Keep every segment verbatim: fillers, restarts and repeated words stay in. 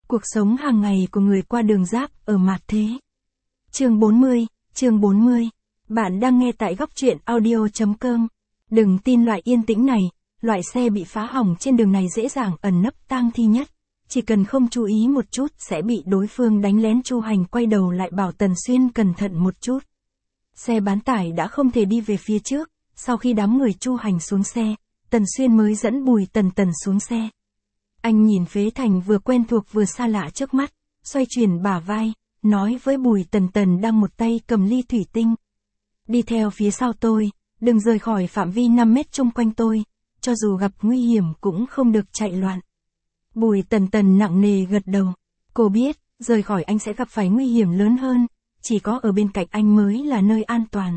Cuộc sống hàng ngày của người qua đường giáp ở mạt thế. Chương bốn mươi, chương bốn mươi. Bạn đang nghe tại góc truyện audio chấm com. Đừng tin loại yên tĩnh này, loại xe bị phá hỏng trên đường này dễ dàng ẩn nấp tang thi nhất. Chỉ cần không chú ý một chút sẽ bị đối phương đánh lén. Chu Hành quay đầu lại bảo Tần Xuyên cẩn thận một chút. Xe bán tải đã không thể đi về phía trước, sau khi đám người Chu Hành xuống xe, Tần Xuyên mới dẫn Bùi Tần Tần xuống xe. Anh nhìn phế thành vừa quen thuộc vừa xa lạ trước mắt, xoay chuyển bả vai, nói với Bùi Tần Tần đang một tay cầm ly thủy tinh. Đi theo phía sau tôi, đừng rời khỏi phạm vi năm mét chung quanh tôi, cho dù gặp nguy hiểm cũng không được chạy loạn. Bùi Tần Tần nặng nề gật đầu. Cô biết, rời khỏi anh sẽ gặp phải nguy hiểm lớn hơn, chỉ có ở bên cạnh anh mới là nơi an toàn.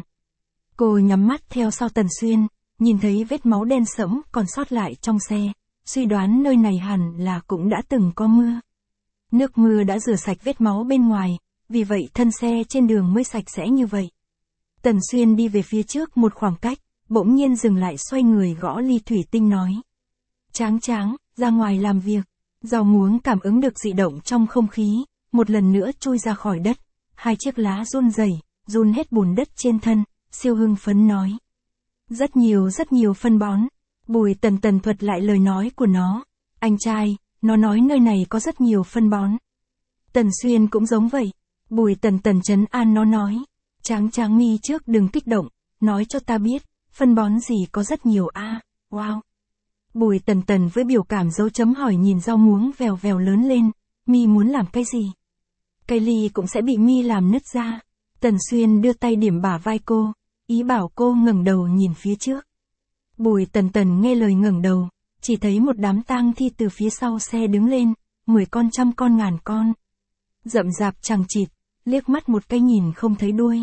Cô nhắm mắt theo sau Tần Xuyên, nhìn thấy vết máu đen sẫm còn sót lại trong xe, suy đoán nơi này hẳn là cũng đã từng có mưa. Nước mưa đã rửa sạch vết máu bên ngoài, vì vậy thân xe trên đường mới sạch sẽ như vậy. Tần Xuyên đi về phía trước một khoảng cách, bỗng nhiên dừng lại xoay người gõ ly thủy tinh nói. Tráng Tráng, ra ngoài làm việc. Rau muống cảm ứng được dị động trong không khí, một lần nữa chui ra khỏi đất. Hai chiếc lá run rẩy, run hết bùn đất trên thân, siêu hưng phấn nói. Rất nhiều rất nhiều phân bón. Bùi Tần Tần thuật lại lời nói của nó. Anh trai, nó nói nơi này có rất nhiều phân bón. Tần Xuyên cũng giống vậy. Bùi Tần Tần trấn an nó nói. Tráng Tráng mi trước đừng kích động, nói cho ta biết, phân bón gì có rất nhiều a à, wow. Bùi Tần Tần với biểu cảm dấu chấm hỏi nhìn rau muống vèo vèo lớn lên, mi muốn làm cái gì? Cây ly cũng sẽ bị mi làm nứt ra. Tần Xuyên đưa tay điểm bả vai cô, ý bảo cô ngẩng đầu nhìn phía trước. Bùi Tần Tần nghe lời ngẩng đầu, chỉ thấy một đám tang thi từ phía sau xe đứng lên, mười con trăm con ngàn con. Rậm rạp chằng chịt, liếc mắt một cái nhìn không thấy đuôi.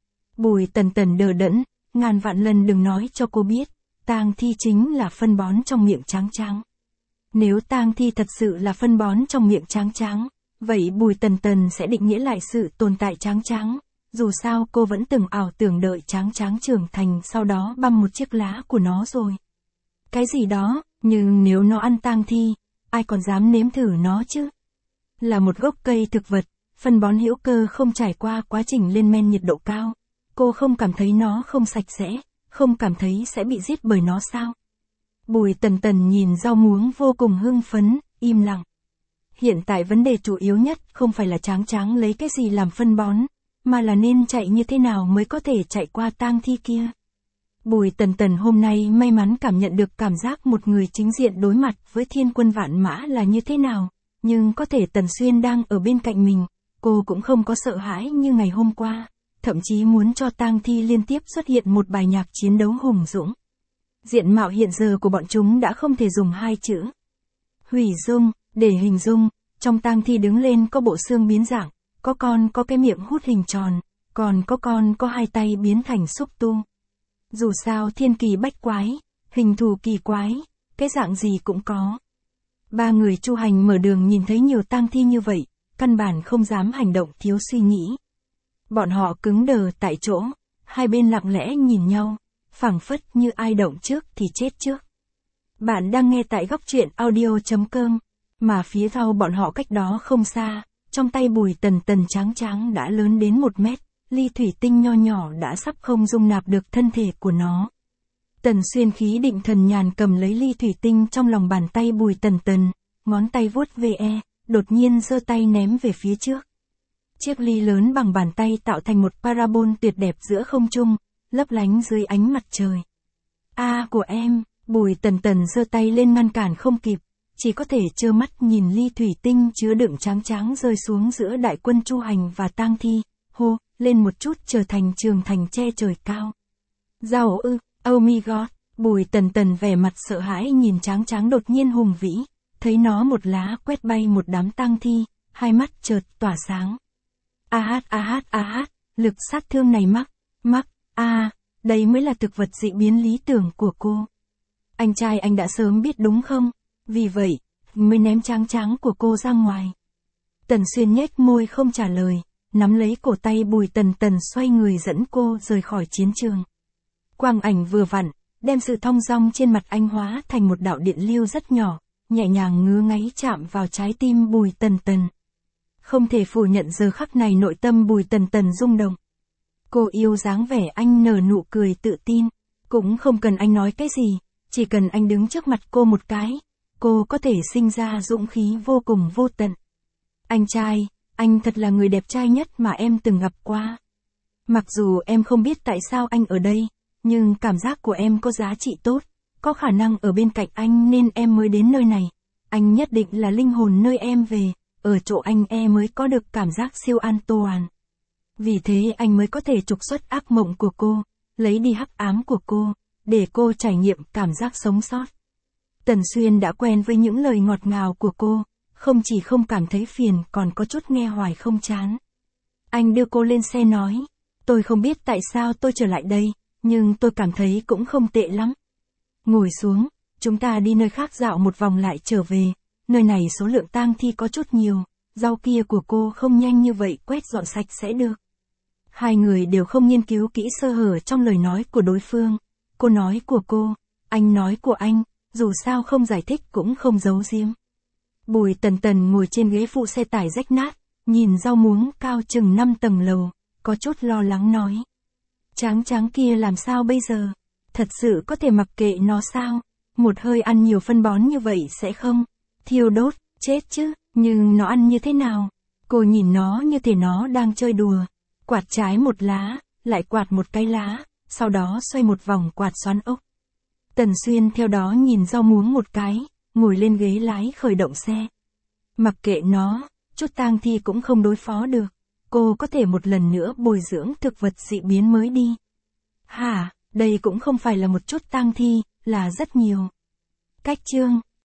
Bùi Tần Tần đờ đẫn, ngàn vạn lần đừng nói cho cô biết, tang thi chính là phân bón trong miệng Tráng Tráng. Nếu tang thi thật sự là phân bón trong miệng Tráng Tráng, vậy Bùi Tần Tần sẽ định nghĩa lại sự tồn tại Tráng Tráng. Dù sao cô vẫn từng ảo tưởng đợi Tráng Tráng trưởng thành sau đó băm một chiếc lá của nó rồi. Cái gì đó, nhưng nếu nó ăn tang thi, ai còn dám nếm thử nó chứ? Là một gốc cây thực vật, phân bón hữu cơ không trải qua quá trình lên men nhiệt độ cao. Cô không cảm thấy nó không sạch sẽ, không cảm thấy sẽ bị giết bởi nó sao? Bùi Tần Tần nhìn rau muống vô cùng hưng phấn, im lặng. Hiện tại vấn đề chủ yếu nhất không phải là Tráng Tráng lấy cái gì làm phân bón, mà là nên chạy như thế nào mới có thể chạy qua tang thi kia. Bùi Tần Tần hôm nay may mắn cảm nhận được cảm giác một người chính diện đối mặt với thiên quân vạn mã là như thế nào, nhưng có thể Tần Xuyên đang ở bên cạnh mình, cô cũng không có sợ hãi như ngày hôm qua, thậm chí muốn cho tang thi liên tiếp xuất hiện một bài nhạc chiến đấu hùng dũng. Diện mạo hiện giờ của bọn chúng đã không thể dùng hai chữ hủy dung để hình dung. Trong tang thi đứng lên có bộ xương biến dạng, có con có cái miệng hút hình tròn, còn có con có hai tay biến thành xúc tu. Dù sao thiên kỳ bách quái, hình thù kỳ quái, cái dạng gì cũng có. Ba người Chu Hành mở đường nhìn thấy nhiều tang thi như vậy, căn bản không dám hành động thiếu suy nghĩ. Bọn họ cứng đờ tại chỗ, hai bên lặng lẽ nhìn nhau, phảng phất như ai động trước thì chết trước. Bạn đang nghe tại góc truyện audio chấm com, mà phía sau bọn họ cách đó không xa, trong tay Bùi Tần Tần Tráng Tráng đã lớn đến một mét, ly thủy tinh nho nhỏ đã sắp không dung nạp được thân thể của nó. Tần Xuyên khí định thần nhàn cầm lấy ly thủy tinh trong lòng bàn tay Bùi Tần Tần, ngón tay vuốt ve, đột nhiên giơ tay ném về phía trước. Chiếc ly lớn bằng bàn tay tạo thành một parabol tuyệt đẹp giữa không trung, lấp lánh dưới ánh mặt trời. A à, của em, Bùi Tần Tần giơ tay lên ngăn cản không kịp, chỉ có thể trơ mắt nhìn ly thủy tinh chứa đựng Tráng Tráng rơi xuống giữa đại quân Chu Hành và tang thi, hô, lên một chút trở thành trường thành che trời cao. Dao ư, oh my god, Bùi Tần Tần vẻ mặt sợ hãi nhìn Tráng Tráng đột nhiên hùng vĩ, thấy nó một lá quét bay một đám tang thi, hai mắt chợt tỏa sáng. A hát a hát a hát, lực sát thương này mắc, mắc, a, à, đây mới là thực vật dị biến lý tưởng của cô. Anh trai anh đã sớm biết đúng không? Vì vậy, mới ném Tráng Tráng của cô ra ngoài. Tần Xuyên nhếch môi không trả lời, nắm lấy cổ tay Bùi Tần Tần xoay người dẫn cô rời khỏi chiến trường. Quang ảnh vừa vặn, đem sự thong dong trên mặt anh hóa thành một đạo điện lưu rất nhỏ, nhẹ nhàng ngứa ngáy chạm vào trái tim Bùi Tần Tần. Không thể phủ nhận giờ khắc này nội tâm Bùi Tần Tần rung động. Cô yêu dáng vẻ anh nở nụ cười tự tin, cũng không cần anh nói cái gì, chỉ cần anh đứng trước mặt cô một cái, cô có thể sinh ra dũng khí vô cùng vô tận. Anh trai, anh thật là người đẹp trai nhất mà em từng gặp qua. Mặc dù em không biết tại sao anh ở đây, nhưng cảm giác của em có giá trị tốt, có khả năng ở bên cạnh anh nên em mới đến nơi này. Anh nhất định là linh hồn nơi em về, ở chỗ anh em mới có được cảm giác siêu an toàn. Vì thế anh mới có thể trục xuất ác mộng của cô, lấy đi hắc ám của cô, để cô trải nghiệm cảm giác sống sót. Tần Xuyên đã quen với những lời ngọt ngào của cô, không chỉ không cảm thấy phiền còn có chút nghe hoài không chán. Anh đưa cô lên xe nói, tôi không biết tại sao tôi trở lại đây, nhưng tôi cảm thấy cũng không tệ lắm. Ngồi xuống, chúng ta đi nơi khác dạo một vòng lại trở về, nơi này số lượng tang thi có chút nhiều, rau kia của cô không nhanh như vậy quét dọn sạch sẽ được. Hai người đều không nghiên cứu kỹ sơ hở trong lời nói của đối phương, cô nói của cô, anh nói của anh, dù sao không giải thích cũng không giấu giếm. Bùi Tần Tần ngồi trên ghế phụ xe tải rách nát, nhìn rau muống cao chừng năm tầng lầu, có chút lo lắng nói. Tráng tráng kia làm sao bây giờ? Thật sự có thể mặc kệ nó sao? Một hơi ăn nhiều phân bón như vậy sẽ không? Thiêu đốt, chết chứ, nhưng nó ăn như thế nào? Cô nhìn nó như thể nó đang chơi đùa. Quạt trái một lá, lại quạt một cái lá, sau đó xoay một vòng quạt xoắn ốc. Tần Xuyên theo đó nhìn rau muống một cái, ngồi lên ghế lái khởi động xe. Mặc kệ nó, chút tang thi cũng không đối phó được. Cô có thể một lần nữa bồi dưỡng thực vật dị biến mới đi. Hả, đây cũng không phải là một chút tang thi, là rất nhiều. Cách chương